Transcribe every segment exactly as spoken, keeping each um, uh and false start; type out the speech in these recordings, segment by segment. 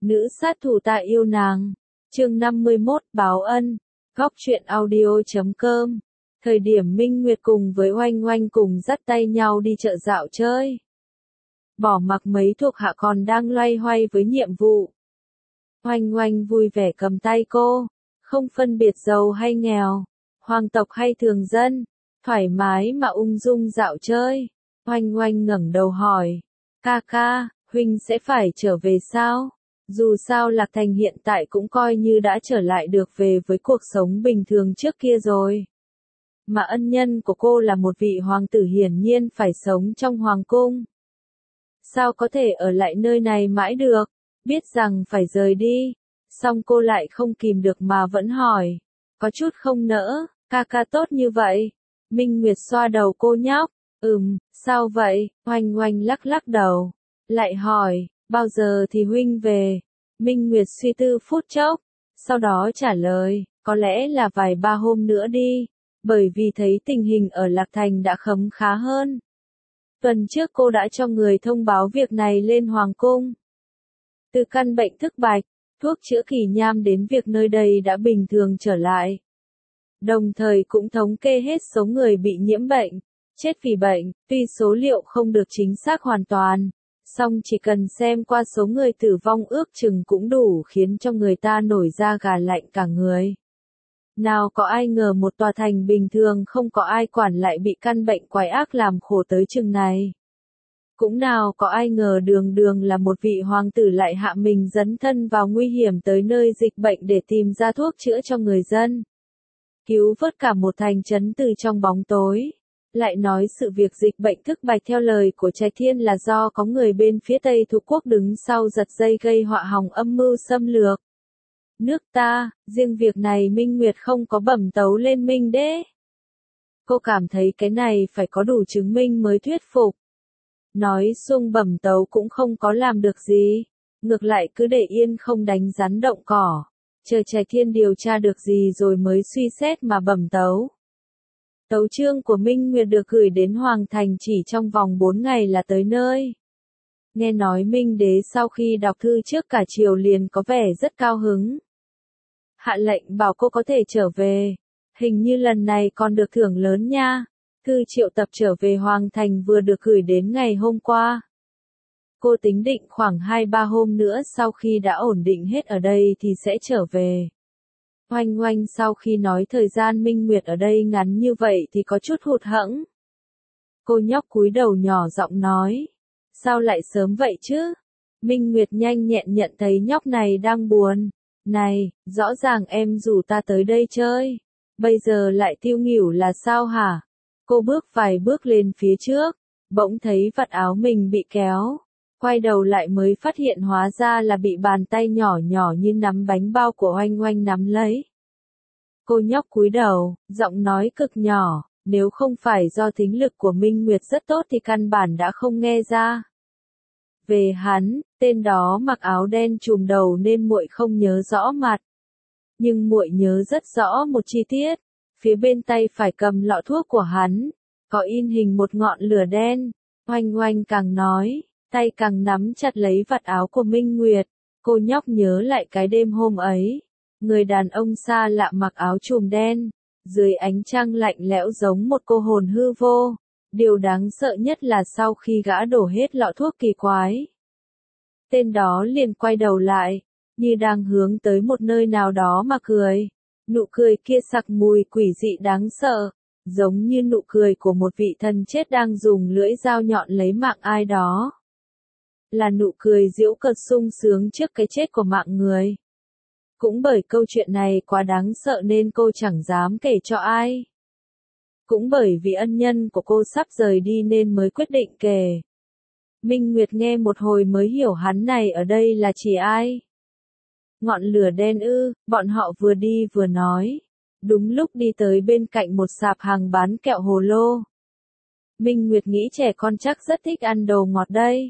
Nữ sát thủ ta yêu nàng. Chương năm mươi mốt báo ân. Góc truyện audio chấm com. Thời điểm Minh Nguyệt cùng với Oanh Oanh cùng dắt tay nhau đi chợ dạo chơi. Bỏ mặc mấy thuộc hạ còn đang loay hoay với nhiệm vụ. Oanh Oanh vui vẻ cầm tay cô, không phân biệt giàu hay nghèo, hoàng tộc hay thường dân, thoải mái mà ung dung dạo chơi. Oanh Oanh ngẩng đầu hỏi, ca ca, huynh sẽ phải trở về sao? Dù sao Lạc Thành hiện tại cũng coi như đã trở lại được về với cuộc sống bình thường trước kia rồi. Mà ân nhân của cô là một vị hoàng tử hiển nhiên phải sống trong hoàng cung. Sao có thể ở lại nơi này mãi được, biết rằng phải rời đi. Xong cô lại không kìm được mà vẫn hỏi, có chút không nỡ, ca ca tốt như vậy. Minh Nguyệt xoa đầu cô nhóc, ừm, sao vậy? Oanh Oanh lắc lắc đầu, lại hỏi, bao giờ thì huynh về? Minh Nguyệt suy tư phút chốc, sau đó trả lời, có lẽ là vài ba hôm nữa đi, bởi vì thấy tình hình ở Lạc Thành đã khấm khá hơn. Tuần trước cô đã cho người thông báo việc này lên Hoàng Cung. Từ căn bệnh thức bạch, thuốc chữa kỳ nham đến việc nơi đây đã bình thường trở lại. Đồng thời cũng thống kê hết số người bị nhiễm bệnh, chết vì bệnh, tuy số liệu không được chính xác hoàn toàn, song chỉ cần xem qua số người tử vong ước chừng cũng đủ khiến cho người ta nổi da gà lạnh cả người. Nào có ai ngờ một tòa thành bình thường không có ai quản lại bị căn bệnh quái ác làm khổ tới chừng này. Cũng nào có ai ngờ đường đường là một vị hoàng tử lại hạ mình dấn thân vào nguy hiểm tới nơi dịch bệnh để tìm ra thuốc chữa cho người dân. Cứu vớt cả một thành trấn từ trong bóng tối. Lại nói sự việc dịch bệnh thức bạch theo lời của Trái Thiên là do có người bên phía Tây Thuộc Quốc đứng sau giật dây gây họa hỏng âm mưu xâm lược nước ta, riêng việc này Minh Nguyệt không có bẩm tấu lên Minh Đế. Cô cảm thấy cái này phải có đủ chứng minh mới thuyết phục. Nói xung bẩm tấu cũng không có làm được gì, ngược lại cứ để yên không đánh rắn động cỏ, chờ Trái Thiên điều tra được gì rồi mới suy xét mà bẩm tấu. Tấu chương của Minh Nguyệt được gửi đến Hoàng Thành chỉ trong vòng bốn ngày là tới nơi. Nghe nói Minh Đế sau khi đọc thư trước cả triều liền có vẻ rất cao hứng. Hạ lệnh bảo cô có thể trở về, hình như lần này còn được thưởng lớn nha. Thư triệu tập trở về Hoàng Thành vừa được gửi đến ngày hôm qua. Cô tính định khoảng hai ba hôm nữa sau khi đã ổn định hết ở đây thì sẽ trở về. Oanh Oanh sau khi nói thời gian Minh Nguyệt ở đây ngắn như vậy thì có chút hụt hẫng. Cô nhóc cúi đầu nhỏ giọng nói, sao lại sớm vậy chứ? Minh Nguyệt nhanh nhẹn nhận thấy nhóc này đang buồn. Này, rõ ràng em rủ ta tới đây chơi, bây giờ lại tiêu nghỉu là sao hả? Cô bước vài bước lên phía trước, bỗng thấy vạt áo mình bị kéo. Quay đầu lại mới phát hiện hóa ra là bị bàn tay nhỏ nhỏ như nắm bánh bao của Oanh Oanh nắm lấy. Cô nhóc cúi đầu, giọng nói cực nhỏ, nếu không phải do thính lực của Minh Nguyệt rất tốt thì căn bản đã không nghe ra. Về hắn, tên đó mặc áo đen trùm đầu nên muội không nhớ rõ mặt. Nhưng muội nhớ rất rõ một chi tiết, phía bên tay phải cầm lọ thuốc của hắn, có in hình một ngọn lửa đen. Oanh Oanh càng nói, tay càng nắm chặt lấy vạt áo của Minh Nguyệt. Cô nhóc nhớ lại cái đêm hôm ấy, người đàn ông xa lạ mặc áo trùm đen, dưới ánh trăng lạnh lẽo giống một cô hồn hư vô. Điều đáng sợ nhất là sau khi gã đổ hết lọ thuốc kỳ quái, tên đó liền quay đầu lại, như đang hướng tới một nơi nào đó mà cười. Nụ cười kia sặc mùi quỷ dị đáng sợ, giống như nụ cười của một vị thần chết đang dùng lưỡi dao nhọn lấy mạng ai đó. Là nụ cười giễu cợt sung sướng trước cái chết của mạng người. Cũng bởi câu chuyện này quá đáng sợ nên cô chẳng dám kể cho ai. Cũng bởi vì ân nhân của cô sắp rời đi nên mới quyết định kể. Minh Nguyệt nghe một hồi mới hiểu hắn này ở đây là chỉ ai. Ngọn lửa đen ư, bọn họ vừa đi vừa nói. Đúng lúc đi tới bên cạnh một sạp hàng bán kẹo hồ lô. Minh Nguyệt nghĩ trẻ con chắc rất thích ăn đồ ngọt đây.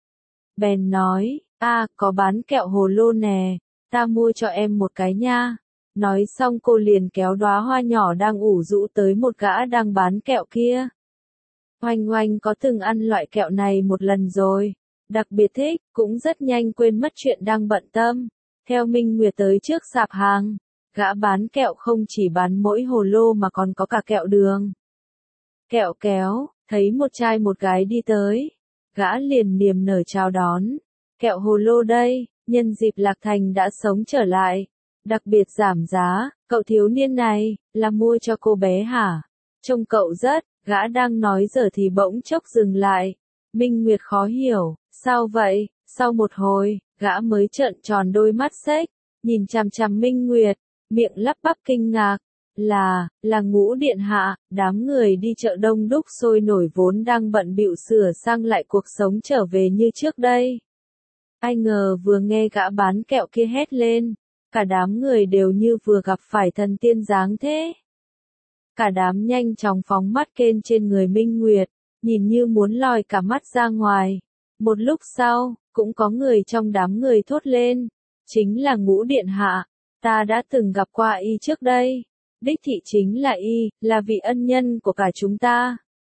Bèn nói, a có bán kẹo hồ lô nè, ta mua cho em một cái nha. Nói xong cô liền kéo đóa hoa nhỏ đang ủ rũ tới một gã đang bán kẹo kia. Oanh Oanh có từng ăn loại kẹo này một lần rồi, Đặc biệt thích, cũng rất nhanh quên mất chuyện đang bận tâm. Theo Minh Nguyệt tới trước sạp hàng, gã bán kẹo không chỉ bán mỗi hồ lô mà còn có cả kẹo đường. Kẹo kéo, thấy một trai một gái đi tới, gã liền niềm nở chào đón. Kẹo hồ lô đây, nhân dịp Lạc Thành đã sống trở lại, đặc biệt giảm giá, cậu thiếu niên này, là mua cho cô bé hả? Trông cậu rất, gã đang nói giờ thì bỗng chốc dừng lại. Minh Nguyệt khó hiểu, sao vậy? Sau một hồi, gã mới trợn tròn đôi mắt xếch, nhìn chằm chằm Minh Nguyệt, miệng lắp bắp kinh ngạc. Là, là Ngũ điện hạ, đám người đi chợ đông đúc sôi nổi vốn đang bận bịu sửa sang lại cuộc sống trở về như trước đây. Ai ngờ vừa nghe gã bán kẹo kia hét lên, cả đám người đều như vừa gặp phải thần tiên dáng thế. Cả đám nhanh chóng phóng mắt kên trên người Minh Nguyệt, nhìn như muốn lòi cả mắt ra ngoài. Một lúc sau, cũng có người trong đám người thốt lên, chính là Ngũ điện hạ, ta đã từng gặp qua y trước đây. Đích thị chính là y, là vị ân nhân của cả chúng ta.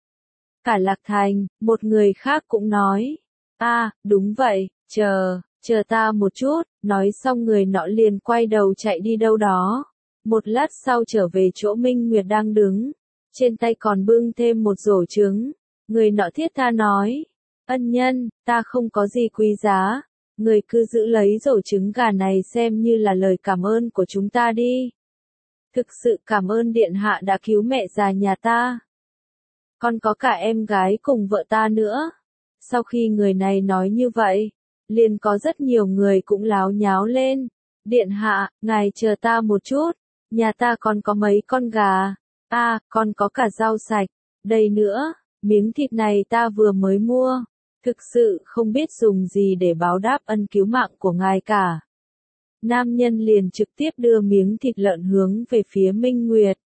Cả Lạc Thành, một người khác cũng nói, a, à, đúng vậy, chờ, chờ ta một chút, nói xong người nọ liền quay đầu chạy đi đâu đó. Một lát sau trở về chỗ Minh Nguyệt đang đứng, trên tay còn bưng thêm một rổ trứng. Người nọ thiết tha nói, ân nhân, ta không có gì quý giá, người cứ giữ lấy rổ trứng gà này xem như là lời cảm ơn của chúng ta đi. Thực sự cảm ơn điện hạ đã cứu mẹ già nhà ta. Còn có cả em gái cùng vợ ta nữa. Sau khi người này nói như vậy, liền có rất nhiều người cũng láo nháo lên. Điện hạ, ngài chờ ta một chút, nhà ta còn có mấy con gà. a à, còn có cả rau sạch. Đây nữa, miếng thịt này ta vừa mới mua. Thực sự không biết dùng gì để báo đáp ân cứu mạng của ngài cả. Nam nhân liền trực tiếp đưa miếng thịt lợn hướng về phía Minh Nguyệt.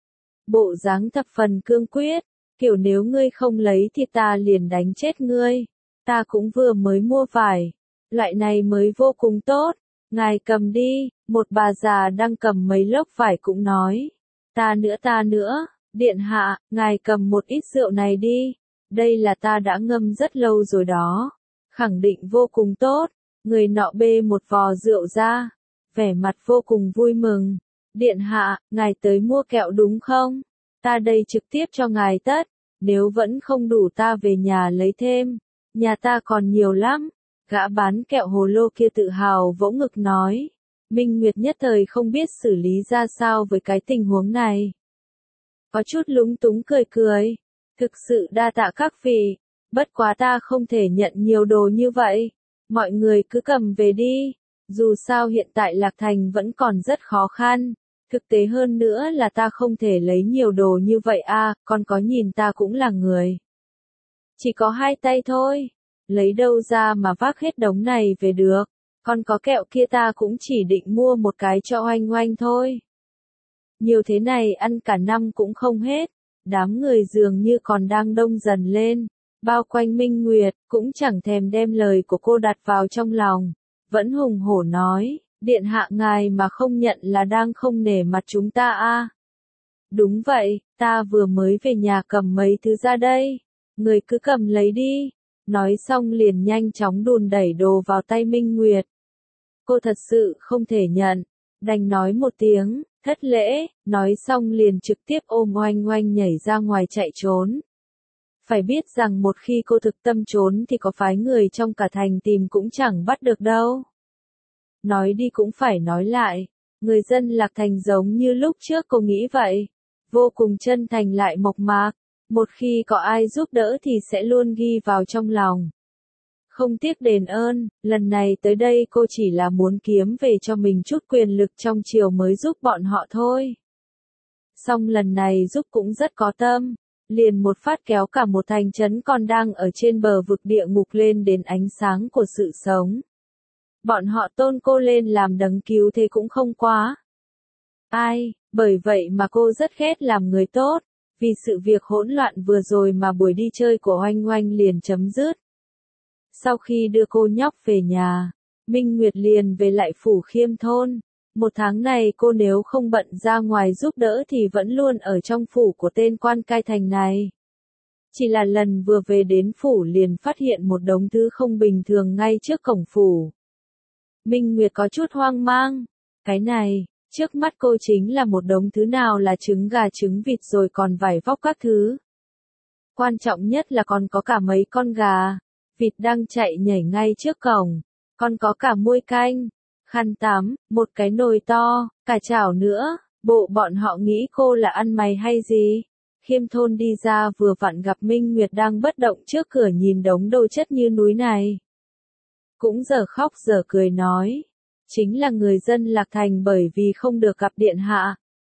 Bộ dáng thập phần cương quyết, kiểu nếu ngươi không lấy thì ta liền đánh chết ngươi. Ta cũng vừa mới mua vải, loại này mới vô cùng tốt, ngài cầm đi. Một bà già đang cầm mấy lốc vải cũng nói, ta nữa ta nữa, điện hạ, ngài cầm một ít rượu này đi, đây là ta đã ngâm rất lâu rồi đó, khẳng định vô cùng tốt. Người nọ bê một vò rượu ra, vẻ mặt vô cùng vui mừng. Điện hạ, ngài tới mua kẹo đúng không? Ta đây trực tiếp cho ngài tất, nếu vẫn không đủ ta về nhà lấy thêm, nhà ta còn nhiều lắm. Gã bán kẹo hồ lô kia tự hào vỗ ngực nói. Minh Nguyệt nhất thời không biết xử lý ra sao với cái tình huống này. Có chút lúng túng cười cười. Thực sự đa tạ các vị, bất quá ta không thể nhận nhiều đồ như vậy. Mọi người cứ cầm về đi, dù sao hiện tại Lạc Thành vẫn còn rất khó khăn, thực tế hơn nữa là ta không thể lấy nhiều đồ như vậy a, à, còn có nhìn ta cũng là người. Chỉ có hai tay thôi, lấy đâu ra mà vác hết đống này về được, còn có kẹo kia ta cũng chỉ định mua một cái cho Oanh Oanh thôi. Nhiều thế này ăn cả năm cũng không hết, đám người dường như còn đang đông dần lên. Bao quanh Minh Nguyệt, cũng chẳng thèm đem lời của cô đặt vào trong lòng. Vẫn hùng hổ nói, điện hạ ngài mà không nhận là đang không nể mặt chúng ta a. À. Đúng vậy, ta vừa mới về nhà cầm mấy thứ ra đây. Người cứ cầm lấy đi. Nói xong liền nhanh chóng đùn đẩy đồ vào tay Minh Nguyệt. Cô thật sự không thể nhận, đành nói một tiếng, thất lễ, nói xong liền trực tiếp ôm Oanh Oanh nhảy ra ngoài chạy trốn. Phải biết rằng một khi cô thực tâm trốn thì có phái người trong cả thành tìm cũng chẳng bắt được đâu. Nói đi cũng phải nói lại, người dân Lạc Thành giống như lúc trước cô nghĩ vậy, vô cùng chân thành lại mộc mạc, một khi có ai giúp đỡ thì sẽ luôn ghi vào trong lòng. Không tiếc đền ơn, lần này tới đây cô chỉ là muốn kiếm về cho mình chút quyền lực trong triều mới giúp bọn họ thôi. Song lần này giúp cũng rất có tâm. Liền một phát kéo cả một thành trấn còn đang ở trên bờ vực địa ngục lên đến ánh sáng của sự sống. Bọn họ tôn cô lên làm đấng cứu thế cũng không quá. Ai, bởi vậy mà cô rất ghét làm người tốt, vì sự việc hỗn loạn vừa rồi mà buổi đi chơi của Oanh Oanh liền chấm dứt. Sau khi đưa cô nhóc về nhà, Minh Nguyệt liền về lại phủ Khiêm thôn. Một tháng này cô nếu không bận ra ngoài giúp đỡ thì vẫn luôn ở trong phủ của tên quan cai thành này. Chỉ là lần vừa về đến phủ liền phát hiện một đống thứ không bình thường ngay trước cổng phủ. Minh Nguyệt có chút hoang mang. Cái này, trước mắt cô chính là một đống thứ nào là trứng gà trứng vịt rồi còn vải vóc các thứ. Quan trọng nhất là còn có cả mấy con gà, vịt đang chạy nhảy ngay trước cổng, còn có cả muôi canh, khăn tắm, một cái nồi to, cả chảo nữa, bộ bọn họ nghĩ cô là ăn mày hay gì? Khiêm Thôn đi ra vừa vặn gặp Minh Nguyệt đang bất động trước cửa nhìn đống đồ chất như núi này. Cũng giờ khóc giờ cười nói, chính là người dân Lạc Thành bởi vì không được gặp điện hạ.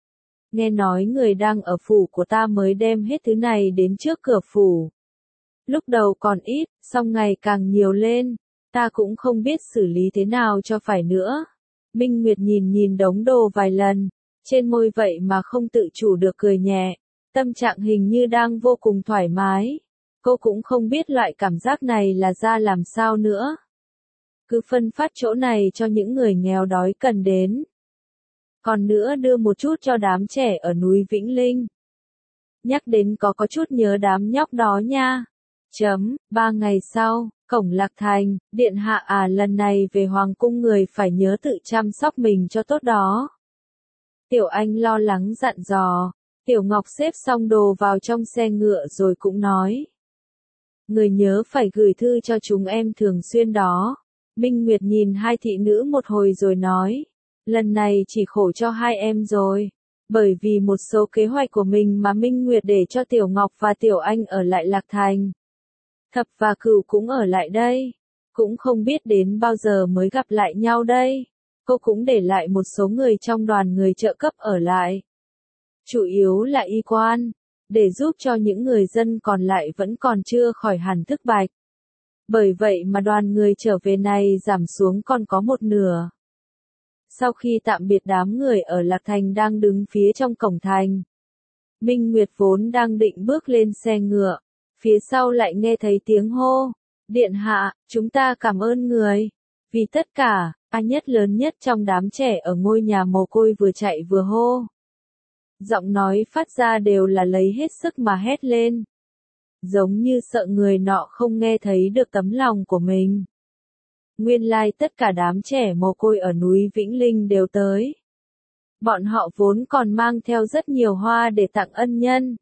Nghe nói người đang ở phủ của ta mới đem hết thứ này đến trước cửa phủ. Lúc đầu còn ít, xong ngày càng nhiều lên, ta cũng không biết xử lý thế nào cho phải nữa. Minh Nguyệt nhìn nhìn đống đồ vài lần, trên môi vậy mà không tự chủ được cười nhẹ, tâm trạng hình như đang vô cùng thoải mái. Cô cũng không biết loại cảm giác này là ra làm sao nữa. Cứ phân phát chỗ này cho những người nghèo đói cần đến. Còn nữa đưa một chút cho đám trẻ ở núi Vĩnh Linh. Nhắc đến có có chút nhớ đám nhóc đó nha. Chấm, ba ngày sau, cổng Lạc Thành, điện hạ à lần này về hoàng cung người phải nhớ tự chăm sóc mình cho tốt đó. Tiểu Anh lo lắng dặn dò, Tiểu Ngọc xếp xong đồ vào trong xe ngựa rồi cũng nói. Người nhớ phải gửi thư cho chúng em thường xuyên đó. Minh Nguyệt nhìn hai thị nữ một hồi rồi nói, lần này chỉ khổ cho hai em rồi, bởi vì một số kế hoạch của mình mà Minh Nguyệt để cho Tiểu Ngọc và Tiểu Anh ở lại Lạc Thành. Thập và Cửu cũng ở lại đây, cũng không biết đến bao giờ mới gặp lại nhau đây. Cô cũng để lại một số người trong đoàn người trợ cấp ở lại. Chủ yếu là y quan, để giúp cho những người dân còn lại vẫn còn chưa khỏi hẳn thức bạch. Bởi vậy mà đoàn người trở về này giảm xuống còn có một nửa. Sau khi tạm biệt đám người ở Lạc Thành đang đứng phía trong cổng thành, Minh Nguyệt vốn đang định bước lên xe ngựa, phía sau lại nghe thấy tiếng hô, điện hạ, chúng ta cảm ơn người, vì tất cả, a nhất lớn nhất trong đám trẻ ở ngôi nhà mồ côi vừa chạy vừa hô. Giọng nói phát ra đều là lấy hết sức mà hét lên. Giống như sợ người nọ không nghe thấy được tấm lòng của mình. Nguyên lai tất cả đám trẻ mồ côi ở núi Vĩnh Linh đều tới. Bọn họ vốn còn mang theo rất nhiều hoa để tặng ân nhân.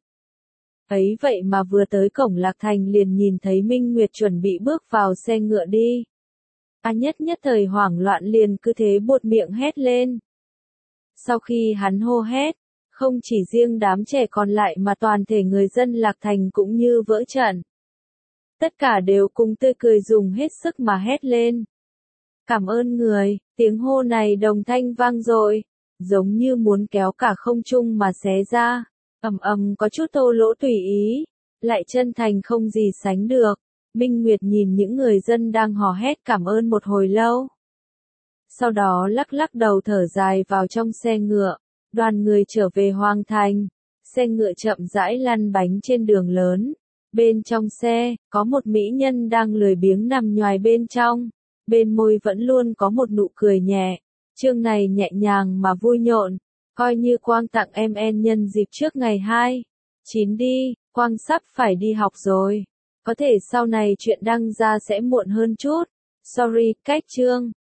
Ấy vậy mà vừa tới cổng Lạc Thành liền nhìn thấy Minh Nguyệt chuẩn bị bước vào xe ngựa đi. A nhất nhất thời hoảng loạn liền cứ thế buột miệng hét lên. Sau khi hắn hô hét, không chỉ riêng đám trẻ còn lại mà toàn thể người dân Lạc Thành cũng như vỡ trận. Tất cả đều cùng tươi cười dùng hết sức mà hét lên. Cảm ơn người, tiếng hô này đồng thanh vang dội, giống như muốn kéo cả không trung mà xé ra, ầm ầm có chút thô lỗ tùy ý, lại chân thành không gì sánh được. Minh Nguyệt nhìn những người dân đang hò hét cảm ơn một hồi lâu. Sau đó lắc lắc đầu thở dài vào trong xe ngựa, đoàn người trở về Hoàng Thành, xe ngựa chậm rãi lăn bánh trên đường lớn. Bên trong xe, có một mỹ nhân đang lười biếng nằm nhoài bên trong, bên môi vẫn luôn có một nụ cười nhẹ, chương này nhẹ nhàng mà vui nhộn, coi như Quang tặng em en nhân dịp trước ngày hai chín đi, Quang sắp phải đi học rồi, có thể sau này chuyện đăng ra sẽ muộn hơn chút, sorry, cách chương.